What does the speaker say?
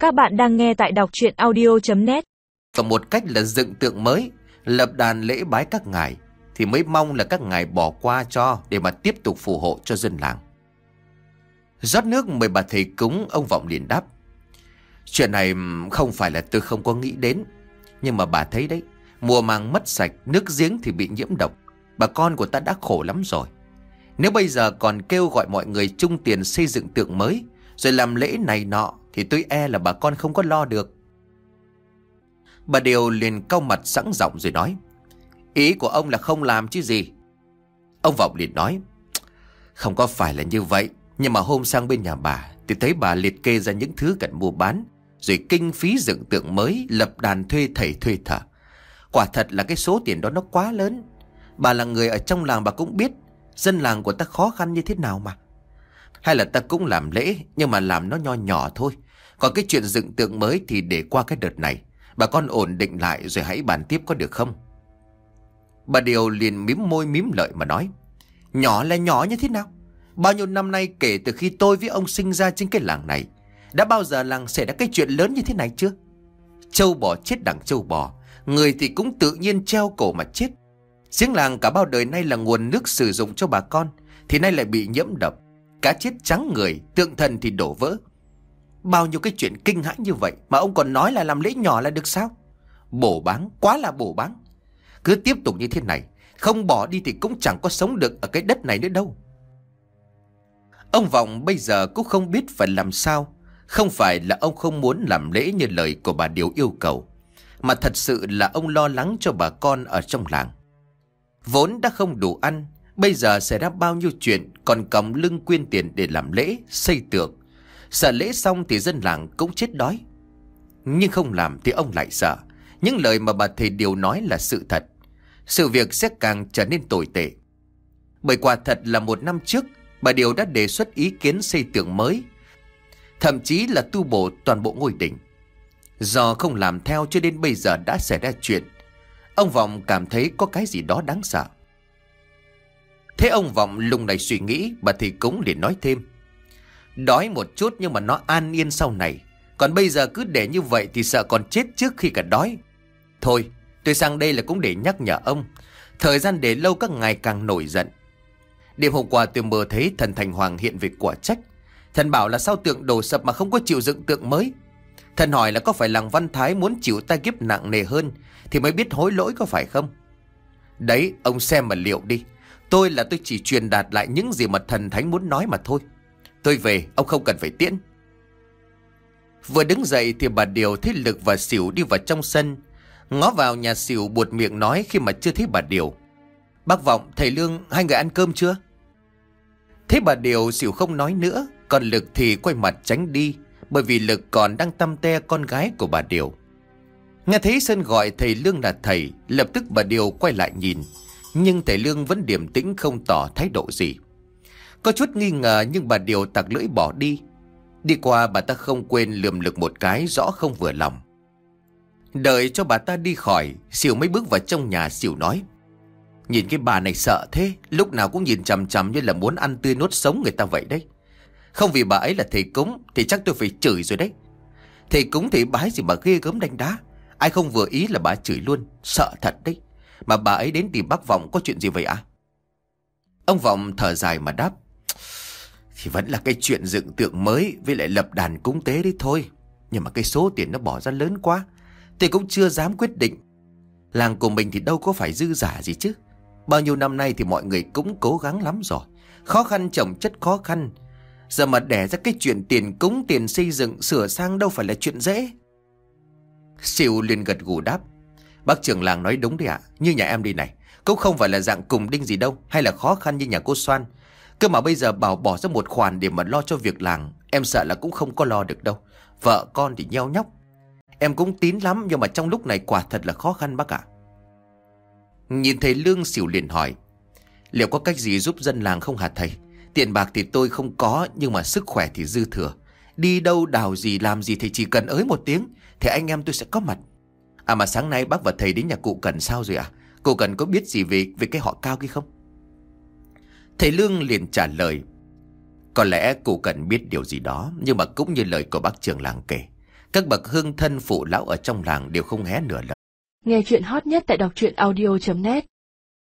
Các bạn đang nghe tại đọc truyện audio.net. Và một cách là dựng tượng mới, lập đàn lễ bái các ngài, thì mới mong là các ngài bỏ qua cho để mà tiếp tục phù hộ cho dân làng. Rót nước mời bà thầy cúng, ông Vọng liền đáp: Chuyện này không phải là tôi không có nghĩ đến, nhưng mà bà thấy đấy, mùa màng mất sạch, nước giếng thì bị nhiễm độc, bà con của ta đã khổ lắm rồi. Nếu bây giờ còn kêu gọi mọi người chung tiền xây dựng tượng mới rồi làm lễ này nọ thì tôi e là bà con không có lo được. Bà Điều liền cau mặt sẵn giọng rồi nói: Ý của ông là không làm chứ gì. Ông Vọng liền nói: Không có phải là như vậy, nhưng mà hôm sang bên nhà bà thì thấy bà liệt kê ra những thứ cần mua bán, rồi kinh phí dựng tượng mới, lập đàn, thuê thầy thuê thợ. Quả thật là cái số tiền đó nó quá lớn. Bà là người ở trong làng, bà cũng biết dân làng của ta khó khăn như thế nào mà. Hay là ta cũng làm lễ, nhưng mà làm nó nho nhỏ thôi. Còn cái chuyện dựng tượng mới thì để qua cái đợt này, bà con ổn định lại rồi hãy bàn tiếp, có được không? Bà Điều liền mím môi mím lợi mà nói: Nhỏ là nhỏ như thế nào? Bao nhiêu năm nay kể từ khi tôi với ông sinh ra trên cái làng này, đã bao giờ làng xảy ra cái chuyện lớn như thế này chưa? Trâu bò chết đằng trâu bò, người thì cũng tự nhiên treo cổ mà chết. Giếng làng cả bao đời nay là nguồn nước sử dụng cho bà con, thì nay lại bị nhiễm độc, cá chết trắng người, tượng thần thì đổ vỡ. Bao nhiêu cái chuyện kinh hãi như vậy mà ông còn nói là làm lễ nhỏ là được sao? Bổ báng, quá là bổ báng. Cứ tiếp tục như thế này, không bỏ đi thì cũng chẳng có sống được ở cái đất này nữa đâu. Ông Vọng bây giờ cũng không biết phải làm sao. Không phải là ông không muốn làm lễ như lời của bà Điều yêu cầu, mà thật sự là ông lo lắng cho bà con ở trong làng. Vốn đã không đủ ăn, bây giờ xảy ra bao nhiêu chuyện, còn còng lưng quyên tiền để làm lễ, xây tượng. Sợ lễ xong thì dân làng cũng chết đói. Nhưng không làm thì ông lại sợ những lời mà bà thầy Điều nói là sự thật. Sự việc sẽ càng trở nên tồi tệ. Bởi quả thật là một năm trước, bà Điều đã đề xuất ý kiến xây tượng mới, thậm chí là tu bổ toàn bộ ngôi đình. Do không làm theo cho đến bây giờ đã xảy ra chuyện. Ông Vọng cảm thấy có cái gì đó đáng sợ. Thế ông Vọng lung lay suy nghĩ, bà thầy cúng liền nói thêm: Đói một chút nhưng mà nó an yên sau này. Còn bây giờ cứ để như vậy thì sợ còn chết trước khi cả đói. Thôi, tôi sang đây là cũng để nhắc nhở ông. Thời gian để lâu các ngài càng nổi giận. Đêm hôm qua tôi mơ thấy thần Thành Hoàng hiện về quả trách. Thần bảo là sao tượng đổ sập mà không có chịu dựng tượng mới. Thần hỏi là có phải làng Văn Thái muốn chịu tai kiếp nặng nề hơn thì mới biết hối lỗi, có phải không? Đấy, ông xem mà liệu đi. Tôi chỉ truyền đạt lại những gì mà thần thánh muốn nói mà thôi. Tôi về, ông không cần phải tiễn. Vừa đứng dậy thì bà Điều thấy Lực và Xỉu đi vào trong sân. Ngó vào nhà Xỉu buột miệng nói khi mà chưa thấy bà Điều: Bác Vọng, thầy Lương, hai người ăn cơm chưa? Thấy bà Điều, Xỉu không nói nữa. Còn Lực thì quay mặt tránh đi, bởi vì Lực còn đang tăm te con gái của bà Điều. Nghe thấy Sơn gọi thầy Lương là thầy, lập tức bà Điều quay lại nhìn. Nhưng thầy Lương vẫn điềm tĩnh, không tỏ thái độ gì. Có chút nghi ngờ nhưng bà Điều tặc lưỡi bỏ đi. Đi qua bà ta không quên lườm Lực một cái, rõ không vừa lòng. Đợi cho bà ta đi khỏi, Xỉu mới bước vào trong nhà. Xỉu nói: Nhìn cái bà này sợ thế, lúc nào cũng nhìn chằm chằm như là muốn ăn tươi nuốt sống người ta vậy đấy. Không vì bà ấy là thầy cúng thì chắc tôi phải chửi rồi đấy. Thầy cúng thì bái gì mà ghê gớm đánh đá. Ai không vừa ý là bà chửi luôn, sợ thật đấy. Mà bà ấy đến tìm bác Vọng có chuyện gì vậy ạ? Ông Vọng thở dài mà đáp: Thì vẫn là cái chuyện dựng tượng mới với lại lập đàn cúng tế đấy thôi. Nhưng mà cái số tiền nó bỏ ra lớn quá, tôi cũng chưa dám quyết định. Làng của mình thì đâu có phải dư giả gì chứ. Bao nhiêu năm nay thì mọi người cũng cố gắng lắm rồi. Khó khăn chồng chất khó khăn. Giờ mà đẻ ra cái chuyện tiền cúng, tiền xây dựng, sửa sang đâu phải là chuyện dễ. Xỉu liền gật gù đáp: Bác trưởng làng nói đúng đấy ạ. Như nhà em đi này, cũng không phải là dạng cùng đinh gì đâu, hay là khó khăn như nhà cô Soan. Cơ mà bây giờ bảo bỏ ra một khoản để mà lo cho việc làng, em sợ là cũng không có lo được đâu. Vợ con thì nheo nhóc. Em cũng tín lắm, nhưng mà trong lúc này quả thật là khó khăn bác ạ. Nhìn thầy Lương, Xỉu liền hỏi: Liệu có cách gì giúp dân làng không hả thầy? Tiền bạc thì tôi không có, nhưng mà sức khỏe thì dư thừa. Đi đâu đào gì làm gì thì chỉ cần ới một tiếng thì anh em tôi sẽ có mặt. À mà sáng nay bác và thầy đến nhà cụ Cần sao rồi ạ? Cụ Cần có biết gì về cái họ Cao kia không? Thầy Lương liền trả lời: Có lẽ cụ Cần biết điều gì đó, nhưng mà cũng như lời của bác trưởng làng kể, Các bậc hương thân phụ lão ở trong làng đều không hé nửa lời. Nghe chuyện hot nhất tại đọc truyện audio.net